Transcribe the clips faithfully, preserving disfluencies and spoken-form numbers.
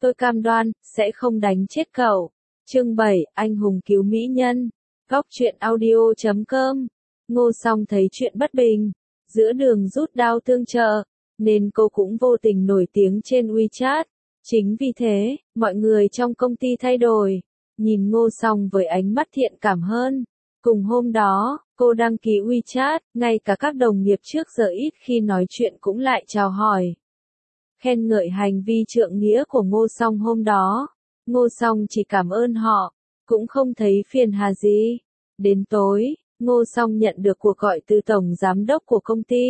tôi cam đoan, sẽ không đánh chết cậu. Chương bảy, anh hùng cứu mỹ nhân. Góc truyện audio chấm com. Ngô Song thấy chuyện bất bình, giữa đường rút đao tương trợ, nên cô cũng vô tình nổi tiếng trên WeChat. Chính vì thế, mọi người trong công ty thay đổi, nhìn Ngô Song với ánh mắt thiện cảm hơn. Cùng hôm đó, cô đăng ký WeChat, ngay cả các đồng nghiệp trước giờ ít khi nói chuyện cũng lại chào hỏi, khen ngợi hành vi trượng nghĩa của Ngô Song hôm đó. Ngô Song chỉ cảm ơn họ, cũng không thấy phiền hà gì. Đến tối, Ngô Song nhận được cuộc gọi từ tổng giám đốc của công ty,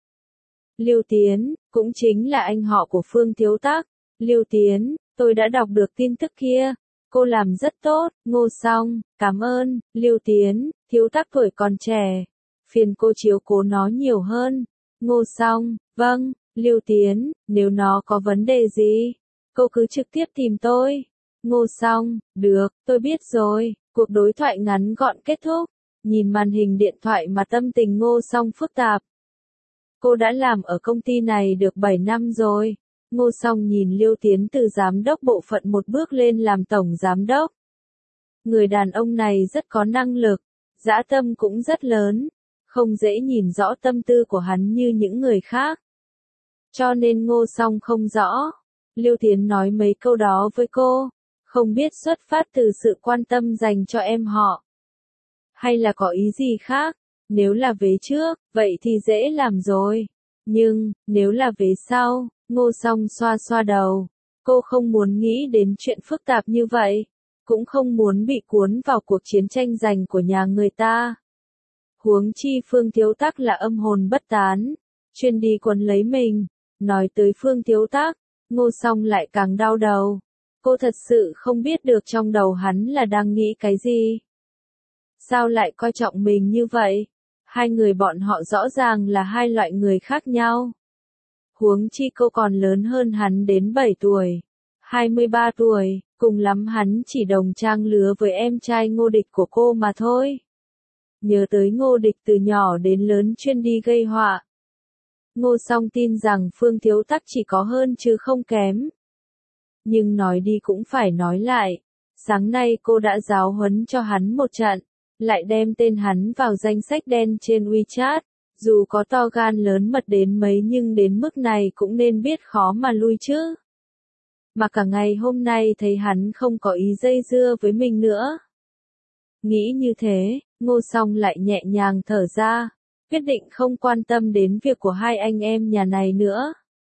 Lưu Tiến, cũng chính là anh họ của Phương Thiếu Tắc. Lưu Tiến, tôi đã đọc được tin tức kia. Cô làm rất tốt. Ngô Song, cảm ơn. Lưu Tiến, Thiếu Tắc tuổi còn trẻ, phiền cô chiếu cố nó nhiều hơn. Ngô Song, vâng. Lưu Tiến, nếu nó có vấn đề gì, cô cứ trực tiếp tìm tôi. Ngô Song, được, tôi biết rồi. Cuộc đối thoại ngắn gọn kết thúc. Nhìn màn hình điện thoại mà tâm tình Ngô Song phức tạp. Cô đã làm ở công ty này được bảy năm rồi. Ngô Song nhìn Lưu Tiến từ giám đốc bộ phận một bước lên làm tổng giám đốc. Người đàn ông này rất có năng lực, dã tâm cũng rất lớn, không dễ nhìn rõ tâm tư của hắn như những người khác. Cho nên Ngô Song không rõ. Lưu Tiến nói mấy câu đó với cô, không biết xuất phát từ sự quan tâm dành cho em họ, hay là có ý gì khác. Nếu là vế trước, vậy thì dễ làm rồi. Nhưng, nếu là vế sau, Ngô Song xoa xoa đầu. Cô không muốn nghĩ đến chuyện phức tạp như vậy. Cũng không muốn bị cuốn vào cuộc chiến tranh giành của nhà người ta. Huống chi Phương Thiếu Tắc là âm hồn bất tán, chuyên đi quấn lấy mình. Nói tới Phương Thiếu Tắc, Ngô Song lại càng đau đầu. Cô thật sự không biết được trong đầu hắn là đang nghĩ cái gì. Sao lại coi trọng mình như vậy? Hai người bọn họ rõ ràng là hai loại người khác nhau. Huống chi cô còn lớn hơn hắn đến bảy tuổi, hai mươi ba tuổi, cùng lắm hắn chỉ đồng trang lứa với em trai Ngô Địch của cô mà thôi. Nhớ tới Ngô Địch từ nhỏ đến lớn chuyên đi gây họa. Ngô Song tin rằng Phương Thiếu Tắc chỉ có hơn chứ không kém. Nhưng nói đi cũng phải nói lại, sáng nay cô đã giáo huấn cho hắn một trận, lại đem tên hắn vào danh sách đen trên WeChat. Dù có to gan lớn mật đến mấy nhưng đến mức này cũng nên biết khó mà lui chứ. Mà cả ngày hôm nay thấy hắn không có ý dây dưa với mình nữa. Nghĩ như thế, Ngô Song lại nhẹ nhàng thở ra, quyết định không quan tâm đến việc của hai anh em nhà này nữa.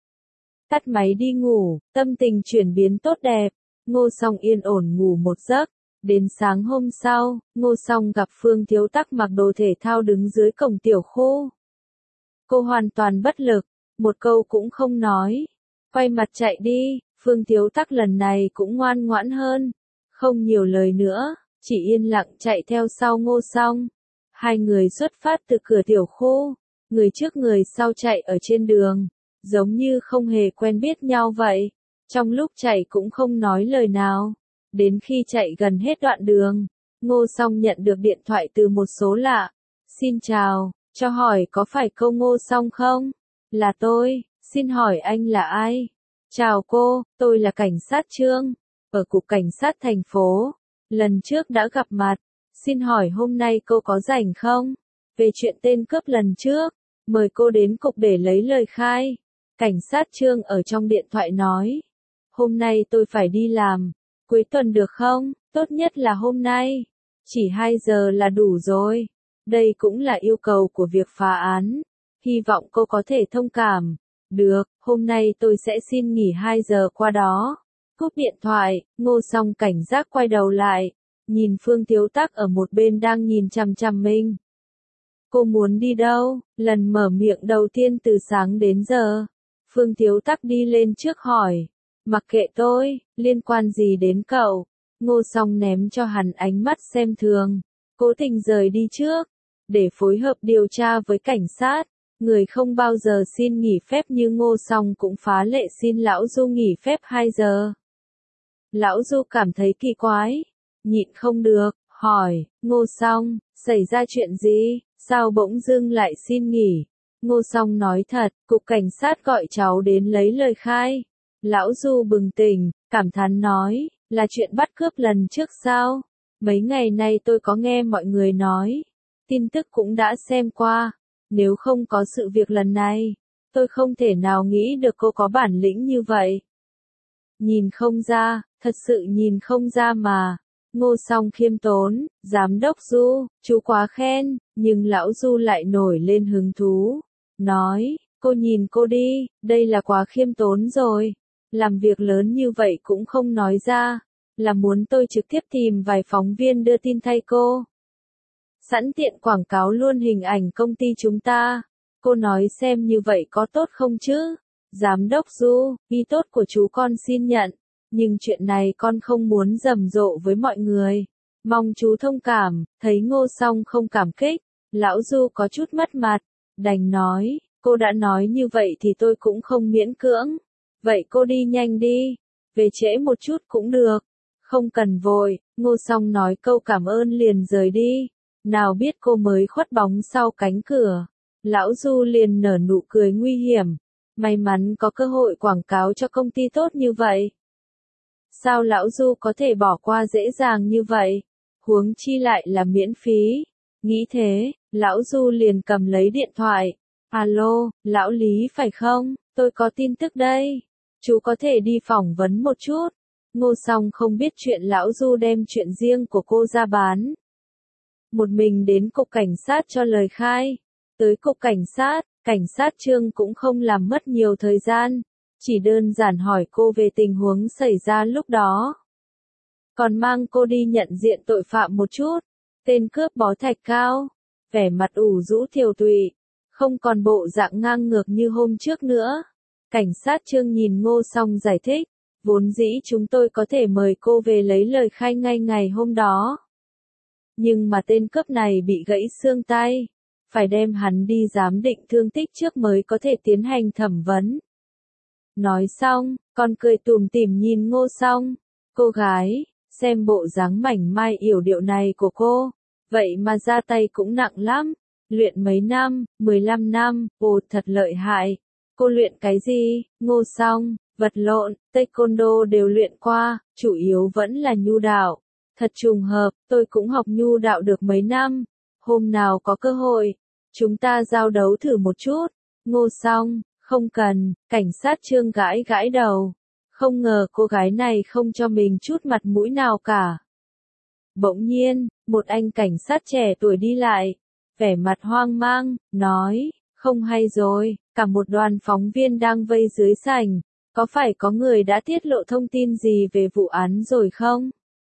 Tắt máy đi ngủ, tâm tình chuyển biến tốt đẹp, Ngô Song yên ổn ngủ một giấc. Đến sáng hôm sau, Ngô Song gặp Phương Thiếu Tắc mặc đồ thể thao đứng dưới cổng tiểu khu. Cô hoàn toàn bất lực, một câu cũng không nói. Quay mặt chạy đi. Phương Thiếu Tắc lần này cũng ngoan ngoãn hơn, không nhiều lời nữa, chỉ yên lặng chạy theo sau Ngô Song. Hai người xuất phát từ cửa tiểu khu, người trước người sau chạy ở trên đường, giống như không hề quen biết nhau vậy. Trong lúc chạy cũng không nói lời nào. Đến khi chạy gần hết đoạn đường, Ngô Song nhận được điện thoại từ một số lạ. Xin chào, cho hỏi có phải cô Ngô Song không? Là tôi, xin hỏi anh là ai? Chào cô, tôi là cảnh sát Trương, ở cục cảnh sát thành phố. Lần trước đã gặp mặt, xin hỏi hôm nay cô có rảnh không? Về chuyện tên cướp lần trước, mời cô đến cục để lấy lời khai. Cảnh sát Trương ở trong điện thoại nói, hôm nay tôi phải đi làm. Cuối tuần được không? Tốt nhất là hôm nay. Chỉ hai giờ là đủ rồi. Đây cũng là yêu cầu của việc phá án. Hy vọng cô có thể thông cảm. Được, hôm nay tôi sẽ xin nghỉ hai giờ qua đó. Cúp điện thoại, Ngô Song cảnh giác quay đầu lại. Nhìn Phương Thiếu Tắc ở một bên đang nhìn chằm chằm mình. Cô muốn đi đâu? Lần mở miệng đầu tiên từ sáng đến giờ. Phương Thiếu Tắc đi lên trước hỏi. Mặc kệ tôi, liên quan gì đến cậu? Ngô Song ném cho hắn ánh mắt xem thường, cố tình rời đi trước, để phối hợp điều tra với cảnh sát. Người không bao giờ xin nghỉ phép như Ngô Song cũng phá lệ xin Lão Du nghỉ phép hai giờ. Lão Du cảm thấy kỳ quái, nhịn không được, hỏi, Ngô Song, xảy ra chuyện gì, sao bỗng dưng lại xin nghỉ? Ngô Song nói thật, cục cảnh sát gọi cháu đến lấy lời khai. Lão Du bừng tỉnh, cảm thán nói, là chuyện bắt cướp lần trước sao? Mấy ngày nay tôi có nghe mọi người nói, tin tức cũng đã xem qua, nếu không có sự việc lần này, tôi không thể nào nghĩ được cô có bản lĩnh như vậy. Nhìn không ra, thật sự nhìn không ra mà. Ngô Song khiêm tốn, giám đốc Du, chú quá khen, nhưng lão Du lại nổi lên hứng thú. Nói, cô nhìn cô đi, đây là quá khiêm tốn rồi. Làm việc lớn như vậy cũng không nói ra, là muốn tôi trực tiếp tìm vài phóng viên đưa tin thay cô. Sẵn tiện quảng cáo luôn hình ảnh công ty chúng ta. Cô nói xem như vậy có tốt không chứ? Giám đốc Du, ý tốt của chú con xin nhận. Nhưng chuyện này con không muốn rầm rộ với mọi người. Mong chú thông cảm, thấy Ngô Song không cảm kích. Lão Du có chút mất mặt, đành nói, cô đã nói như vậy thì tôi cũng không miễn cưỡng. Vậy cô đi nhanh đi, về trễ một chút cũng được. Không cần vội, Ngô Song nói câu cảm ơn liền rời đi. Nào biết cô mới khuất bóng sau cánh cửa. Lão Du liền nở nụ cười nguy hiểm. May mắn có cơ hội quảng cáo cho công ty tốt như vậy. Sao lão Du có thể bỏ qua dễ dàng như vậy? Huống chi lại là miễn phí. Nghĩ thế, lão Du liền cầm lấy điện thoại. Alo, lão Lý phải không? Tôi có tin tức đây. Chú có thể đi phỏng vấn một chút. Ngô Song không biết chuyện lão Du đem chuyện riêng của cô ra bán. Một mình đến cục cảnh sát cho lời khai. Tới cục cảnh sát, cảnh sát Trương cũng không làm mất nhiều thời gian. Chỉ đơn giản hỏi cô về tình huống xảy ra lúc đó. Còn mang cô đi nhận diện tội phạm một chút. Tên cướp bó thạch cao. Vẻ mặt ủ rũ tiều tụy. Không còn bộ dạng ngang ngược như hôm trước nữa. Cảnh sát Trương nhìn Ngô Song giải thích. Vốn dĩ chúng tôi có thể mời cô về lấy lời khai ngay ngày hôm đó. Nhưng mà tên cướp này bị gãy xương tay. Phải đem hắn đi giám định thương tích trước mới có thể tiến hành thẩm vấn. Nói xong, con cười tủm tỉm nhìn Ngô Song. Cô gái, xem bộ dáng mảnh mai yểu điệu này của cô. Vậy mà ra tay cũng nặng lắm. Luyện mấy năm, mười lăm năm, ồ thật lợi hại. Cô luyện cái gì? Ngô Song, vật lộn, taekwondo đều luyện qua, chủ yếu vẫn là nhu đạo. Thật trùng hợp, tôi cũng học nhu đạo được mấy năm. Hôm nào có cơ hội, chúng ta giao đấu thử một chút. Ngô Song, không cần, cảnh sát Trương gãi gãi đầu. Không ngờ cô gái này không cho mình chút mặt mũi nào cả. Bỗng nhiên, một anh cảnh sát trẻ tuổi đi lại, vẻ mặt hoang mang, nói, không hay rồi, cả một đoàn phóng viên đang vây dưới sảnh, có phải có người đã tiết lộ thông tin gì về vụ án rồi không?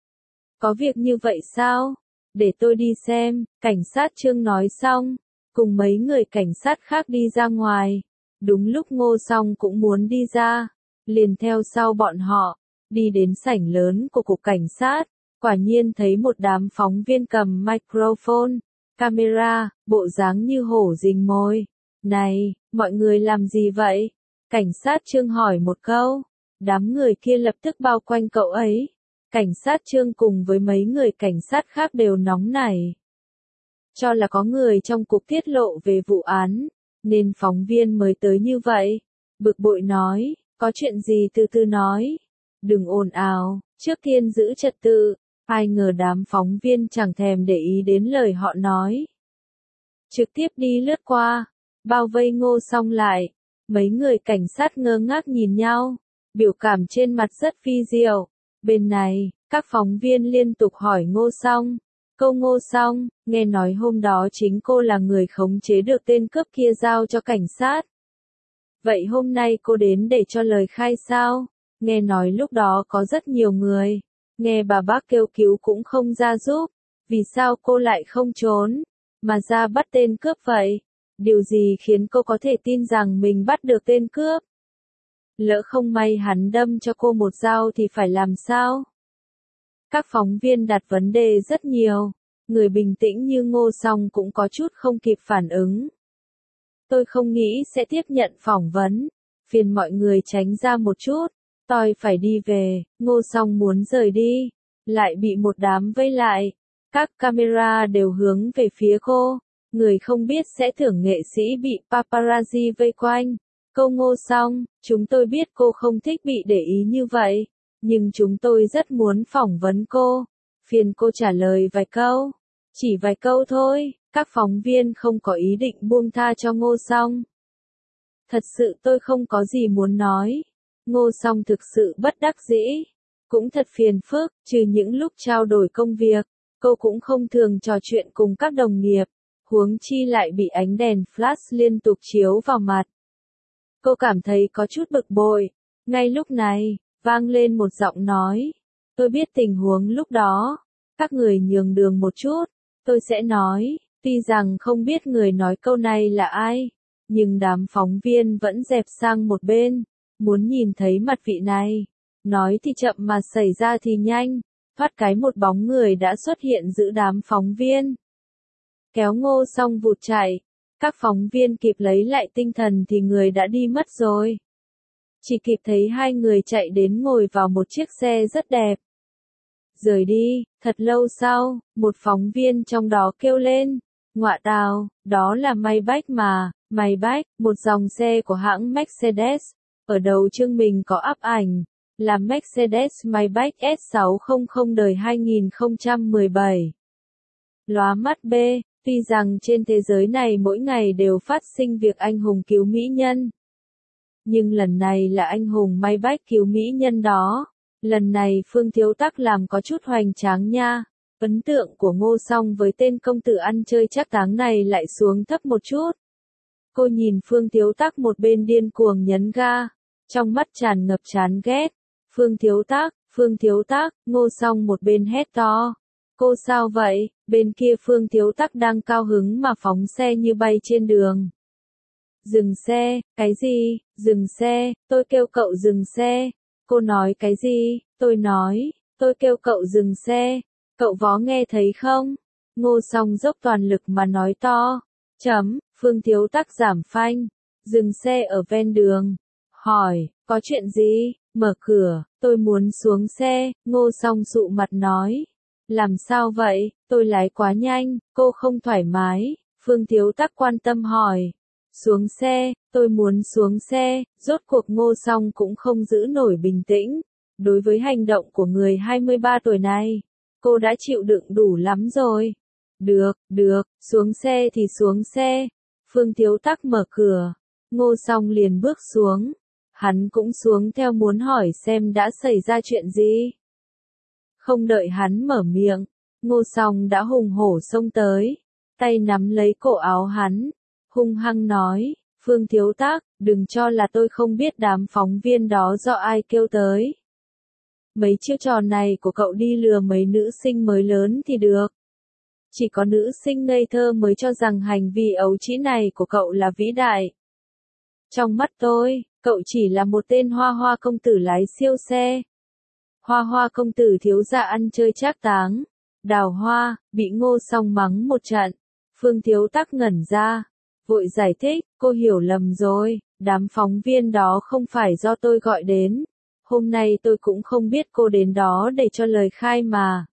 Có việc như vậy sao? Để tôi đi xem, cảnh sát Trương nói xong, cùng mấy người cảnh sát khác đi ra ngoài. Đúng lúc Ngô Song cũng muốn đi ra, liền theo sau bọn họ, đi đến sảnh lớn của cục cảnh sát, quả nhiên thấy một đám phóng viên cầm microphone, camera, bộ dáng như hổ rình mồi. Này, mọi người làm gì vậy? Cảnh sát Trương hỏi một câu, đám người kia lập tức bao quanh cậu ấy. Cảnh sát Trương cùng với mấy người cảnh sát khác đều nóng nảy. Cho là có người trong cục tiết lộ về vụ án, nên phóng viên mới tới như vậy. Bực bội nói, có chuyện gì từ từ nói. Đừng ồn ào, trước tiên giữ trật tự. Ai ngờ đám phóng viên chẳng thèm để ý đến lời họ nói. Trực tiếp đi lướt qua, bao vây Ngô Song lại. Mấy người cảnh sát ngơ ngác nhìn nhau, biểu cảm trên mặt rất phi diệu. Bên này, các phóng viên liên tục hỏi Ngô Song. Câu Ngô Song, nghe nói hôm đó chính cô là người khống chế được tên cướp kia giao cho cảnh sát. Vậy hôm nay cô đến để cho lời khai sao? Nghe nói lúc đó có rất nhiều người. Nghe bà bác kêu cứu cũng không ra giúp. Vì sao cô lại không trốn, mà ra bắt tên cướp vậy? Điều gì khiến cô có thể tin rằng mình bắt được tên cướp? Lỡ không may hắn đâm cho cô một dao thì phải làm sao? Các phóng viên đặt vấn đề rất nhiều. Người bình tĩnh như Ngô Song cũng có chút không kịp phản ứng. Tôi không nghĩ sẽ tiếp nhận phỏng vấn. Phiền mọi người tránh ra một chút. Tôi phải đi về. Ngô Song muốn rời đi, lại bị một đám vây lại. Các camera đều hướng về phía cô. Người không biết sẽ tưởng nghệ sĩ bị paparazzi vây quanh. Câu Ngô Song, chúng tôi biết cô không thích bị để ý như vậy, nhưng chúng tôi rất muốn phỏng vấn cô. Phiền cô trả lời vài câu. Chỉ vài câu thôi, các phóng viên không có ý định buông tha cho Ngô Song. Thật sự tôi không có gì muốn nói. Ngô Song thực sự bất đắc dĩ. Cũng thật phiền phức, trừ những lúc trao đổi công việc, cô cũng không thường trò chuyện cùng các đồng nghiệp, huống chi lại bị ánh đèn flash liên tục chiếu vào mặt. Cô cảm thấy có chút bực bội. Ngay lúc này, vang lên một giọng nói. Tôi biết tình huống lúc đó. Các người nhường đường một chút. Tôi sẽ nói, tuy rằng không biết người nói câu này là ai, nhưng đám phóng viên vẫn dẹp sang một bên, muốn nhìn thấy mặt vị này. Nói thì chậm mà xảy ra thì nhanh, thoát cái một bóng người đã xuất hiện giữa đám phóng viên. Kéo Ngô Song vụt chạy, các phóng viên kịp lấy lại tinh thần thì người đã đi mất rồi. Chỉ kịp thấy hai người chạy đến ngồi vào một chiếc xe rất đẹp. Rời đi, thật lâu sau, một phóng viên trong đó kêu lên, ngọa tào, đó là Maybach mà, Maybach, một dòng xe của hãng Mercedes. Ở đầu chương mình có ắp ảnh, là Mercedes Maybach S sáu trăm đời hai nghìn không trăm mười bảy. Lóa mắt B, tuy rằng trên thế giới này mỗi ngày đều phát sinh việc anh hùng cứu mỹ nhân. Nhưng lần này là anh hùng Maybach cứu mỹ nhân đó. Lần này Phương Thiếu Tắc làm có chút hoành tráng nha. Ấn tượng của Ngô Song với tên công tử ăn chơi trác táng này lại xuống thấp một chút. Cô nhìn Phương Thiếu Tắc một bên điên cuồng nhấn ga, trong mắt tràn ngập chán ghét. Phương Thiếu Tắc, Phương Thiếu Tắc, Ngô Song một bên hét to. Cô sao vậy? Bên kia Phương Thiếu Tắc đang cao hứng mà phóng xe như bay trên đường. Dừng xe, cái gì? Dừng xe, tôi kêu cậu dừng xe. Cô nói cái gì? Tôi nói, tôi kêu cậu dừng xe. Cậu vó nghe thấy không? Ngô Song dốc toàn lực mà nói to. Chấm, Phương Thiếu Tắc giảm phanh. Dừng xe ở ven đường. Hỏi, có chuyện gì? Mở cửa, tôi muốn xuống xe. Ngô Song sụ mặt nói. Làm sao vậy? Tôi lái quá nhanh, cô không thoải mái. Phương Thiếu Tắc quan tâm hỏi. Xuống xe, tôi muốn xuống xe. Rốt cuộc Ngô Song cũng không giữ nổi bình tĩnh. Đối với hành động của người hai mươi ba tuổi này, cô đã chịu đựng đủ lắm rồi. Được, được, xuống xe thì xuống xe. Phương Thiếu Tắc mở cửa. Ngô Song liền bước xuống. Hắn cũng xuống theo muốn hỏi xem đã xảy ra chuyện gì. Không đợi hắn mở miệng, Ngô Song đã hùng hổ xông tới, tay nắm lấy cổ áo hắn, hung hăng nói, Phương Thiếu Tắc, đừng cho là tôi không biết đám phóng viên đó do ai kêu tới. Mấy chiêu trò này của cậu đi lừa mấy nữ sinh mới lớn thì được. Chỉ có nữ sinh ngây thơ mới cho rằng hành vi ấu trĩ này của cậu là vĩ đại. Trong mắt tôi, cậu chỉ là một tên hoa hoa công tử lái siêu xe. Hoa hoa công tử thiếu gia ăn chơi trác táng. Đào Hoa, bị Ngô Song mắng một trận. Phương Thiếu Tắc ngẩn ra. Vội giải thích, cô hiểu lầm rồi, đám phóng viên đó không phải do tôi gọi đến. Hôm nay tôi cũng không biết cô đến đó để cho lời khai mà.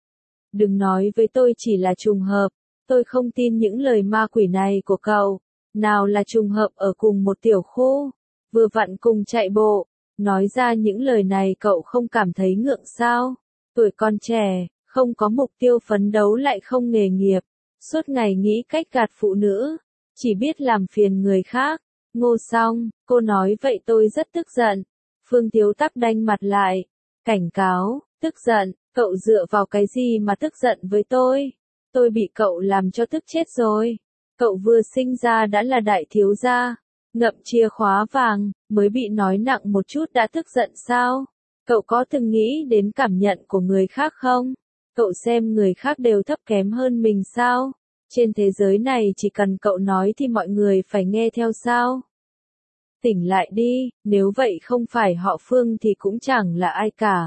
Đừng nói với tôi chỉ là trùng hợp, tôi không tin những lời ma quỷ này của cậu. Nào là trùng hợp ở cùng một tiểu khu, vừa vặn cùng chạy bộ. Nói ra những lời này cậu không cảm thấy ngượng sao? Tuổi còn trẻ, không có mục tiêu phấn đấu lại không nghề nghiệp, suốt ngày nghĩ cách gạt phụ nữ, chỉ biết làm phiền người khác. Ngô Song, cô nói vậy tôi rất tức giận. Phương Thiếu Tắc đanh mặt lại, cảnh cáo, tức giận, cậu dựa vào cái gì mà tức giận với tôi? Tôi bị cậu làm cho tức chết rồi. Cậu vừa sinh ra đã là đại thiếu gia, ngậm chìa khóa vàng, mới bị nói nặng một chút đã tức giận sao? Cậu có từng nghĩ đến cảm nhận của người khác không? Cậu xem người khác đều thấp kém hơn mình sao? Trên thế giới này chỉ cần cậu nói thì mọi người phải nghe theo sao? Tỉnh lại đi, nếu vậy không phải họ Phương thì cũng chẳng là ai cả.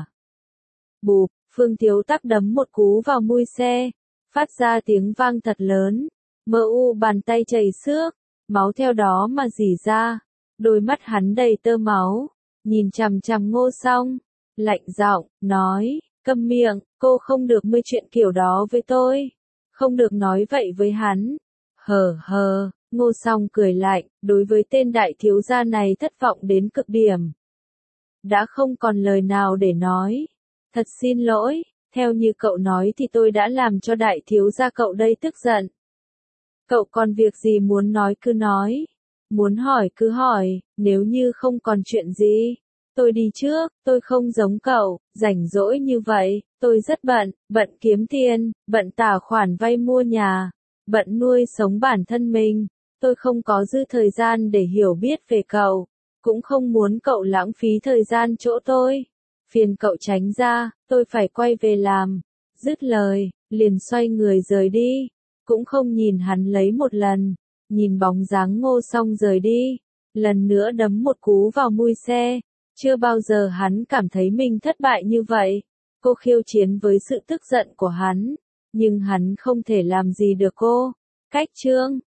Bụp, Phương Thiếu Tắc đấm một cú vào mui xe, phát ra tiếng vang thật lớn, mờ u bàn tay chảy xước, máu theo đó mà rỉ ra, đôi mắt hắn đầy tơ máu, nhìn chằm chằm Ngô Song, lạnh giọng, nói, câm miệng, cô không được mê chuyện kiểu đó với tôi, không được nói vậy với hắn. Hờ hờ, Ngô Song cười lạnh, đối với tên đại thiếu gia này thất vọng đến cực điểm. Đã không còn lời nào để nói. Thật xin lỗi, theo như cậu nói thì tôi đã làm cho đại thiếu gia cậu đây tức giận. Cậu còn việc gì muốn nói cứ nói. Muốn hỏi cứ hỏi, nếu như không còn chuyện gì. Tôi đi trước, tôi không giống cậu, rảnh rỗi như vậy, tôi rất bận, bận kiếm tiền, bận trả khoản vay mua nhà, bận nuôi sống bản thân mình. Tôi không có dư thời gian để hiểu biết về cậu, cũng không muốn cậu lãng phí thời gian chỗ tôi. Phiền cậu tránh ra, tôi phải quay về làm. Dứt lời, liền xoay người rời đi, cũng không nhìn hắn lấy một lần, nhìn bóng dáng Ngô Song rời đi, lần nữa đấm một cú vào mui xe. Chưa bao giờ hắn cảm thấy mình thất bại như vậy. Cô khiêu chiến với sự tức giận của hắn, nhưng hắn không thể làm gì được cô. Cách chương